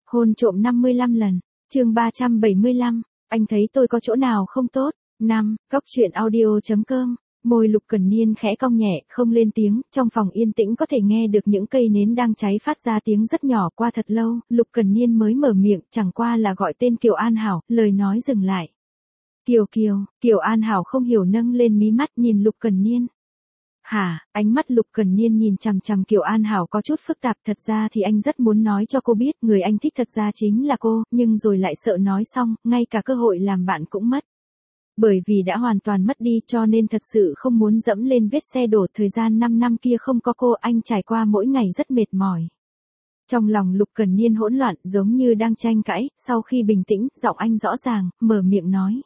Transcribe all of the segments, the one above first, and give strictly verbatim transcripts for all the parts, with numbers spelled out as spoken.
Hôn trộm năm mươi lăm lần. Chương ba trăm bảy mươi lăm, anh thấy tôi có chỗ nào không tốt? năm, Góc truyện audio chấm com. Môi Lục Cẩn Niên khẽ cong nhẹ, không lên tiếng, trong phòng yên tĩnh có thể nghe được những cây nến đang cháy phát ra tiếng rất nhỏ. Qua thật lâu, Lục Cẩn Niên mới mở miệng, chẳng qua là gọi tên Kiều An Hảo, lời nói dừng lại. Kiều Kiều, Kiều An Hảo không hiểu nâng lên mí mắt nhìn Lục Cẩn Niên. Hả, ánh mắt Lục Cẩn Niên nhìn chằm chằm Kiều An Hảo có chút phức tạp, thật ra thì anh rất muốn nói cho cô biết người anh thích thật ra chính là cô, nhưng rồi lại sợ nói xong, ngay cả cơ hội làm bạn cũng mất. Bởi vì đã hoàn toàn mất đi cho nên thật sự không muốn dẫm lên vết xe đổ. Thời gian năm năm kia không có cô, anh trải qua mỗi ngày rất mệt mỏi. Trong lòng Lục Cẩn Niên hỗn loạn giống như đang tranh cãi, sau khi bình tĩnh, giọng anh rõ ràng, mở miệng nói.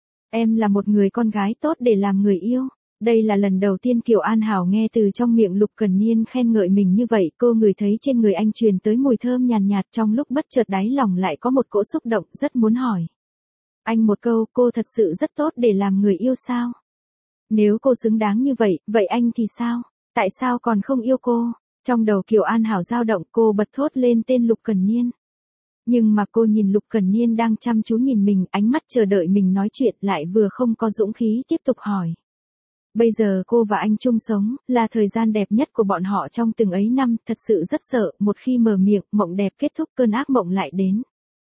Em là một người con gái tốt để làm người yêu. Đây là lần đầu tiên Kiều An Hảo nghe từ trong miệng Lục Cẩn Niên khen ngợi mình như vậy. Cô ngửi thấy trên người anh truyền tới mùi thơm nhàn nhạt, nhạt, trong lúc bất chợt đáy lòng lại có một cỗ xúc động, rất muốn hỏi. Anh một câu, cô thật sự rất tốt để làm người yêu sao? Nếu cô xứng đáng như vậy, vậy anh thì sao? Tại sao còn không yêu cô? Trong đầu Kiều An Hảo dao động, cô bật thốt lên tên Lục Cẩn Niên. Nhưng mà cô nhìn Lục Cẩn Niên đang chăm chú nhìn mình, ánh mắt chờ đợi mình nói chuyện, lại vừa không có dũng khí tiếp tục hỏi. Bây giờ cô và anh chung sống, là thời gian đẹp nhất của bọn họ trong từng ấy năm, thật sự rất sợ, một khi mở miệng, mộng đẹp kết thúc cơn ác mộng lại đến.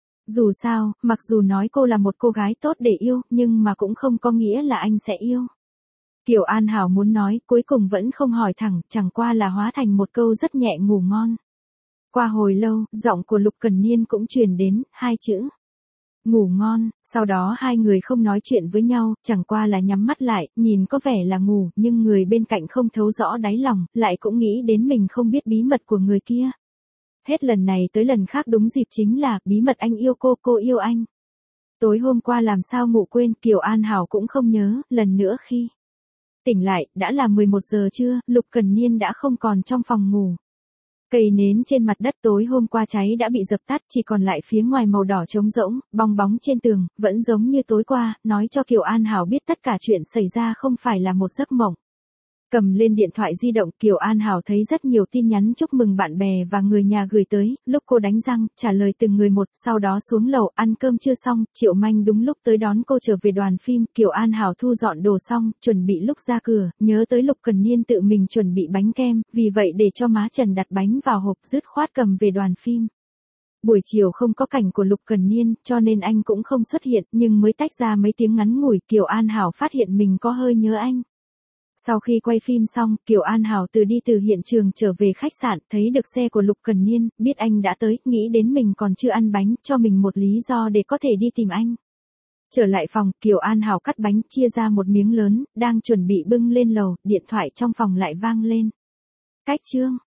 Dù sao, mặc dù nói cô là một cô gái tốt để yêu, nhưng mà cũng không có nghĩa là anh sẽ yêu. Kiều An Hảo muốn nói, cuối cùng vẫn không hỏi thẳng, chẳng qua là hóa thành một câu rất nhẹ, ngủ ngon. Qua hồi lâu, giọng của Lục Cẩn Niên cũng truyền đến, hai chữ. Ngủ ngon, sau đó hai người không nói chuyện với nhau, chẳng qua là nhắm mắt lại, nhìn có vẻ là ngủ, nhưng người bên cạnh không thấu rõ đáy lòng, lại cũng nghĩ đến mình không biết bí mật của người kia. Hết lần này tới lần khác đúng dịp chính là, bí mật anh yêu cô, cô yêu anh. Tối hôm qua làm sao ngủ quên, Kiều An Hảo cũng không nhớ, lần nữa khi tỉnh lại, đã là mười một giờ trưa, Lục Cẩn Niên đã không còn trong phòng ngủ. Cây nến trên mặt đất tối hôm qua cháy đã bị dập tắt, chỉ còn lại phía ngoài màu đỏ trống rỗng, bong bóng trên tường, vẫn giống như tối qua, nói cho Kiều An Hảo biết tất cả chuyện xảy ra không phải là một giấc mộng. Cầm lên điện thoại di động, Kiều An Hảo thấy rất nhiều tin nhắn chúc mừng bạn bè và người nhà gửi tới, lúc cô đánh răng, trả lời từng người một, sau đó xuống lầu, ăn cơm chưa xong, Triệu Manh đúng lúc tới đón cô trở về đoàn phim, Kiều An Hảo thu dọn đồ xong, chuẩn bị lúc ra cửa, nhớ tới Lục Cẩn Niên tự mình chuẩn bị bánh kem, vì vậy để cho má Trần đặt bánh vào hộp dứt khoát cầm về đoàn phim. Buổi chiều không có cảnh của Lục Cẩn Niên, cho nên anh cũng không xuất hiện, nhưng mới tách ra mấy tiếng ngắn ngủi, Kiều An Hảo phát hiện mình có hơi nhớ anh. Sau khi quay phim xong, Kiều An Hảo từ đi từ hiện trường trở về khách sạn, thấy được xe của Lục Cẩn Niên, biết anh đã tới, nghĩ đến mình còn chưa ăn bánh, cho mình một lý do để có thể đi tìm anh. Trở lại phòng, Kiều An Hảo cắt bánh, chia ra một miếng lớn, đang chuẩn bị bưng lên lầu, điện thoại trong phòng lại vang lên. Cách chương.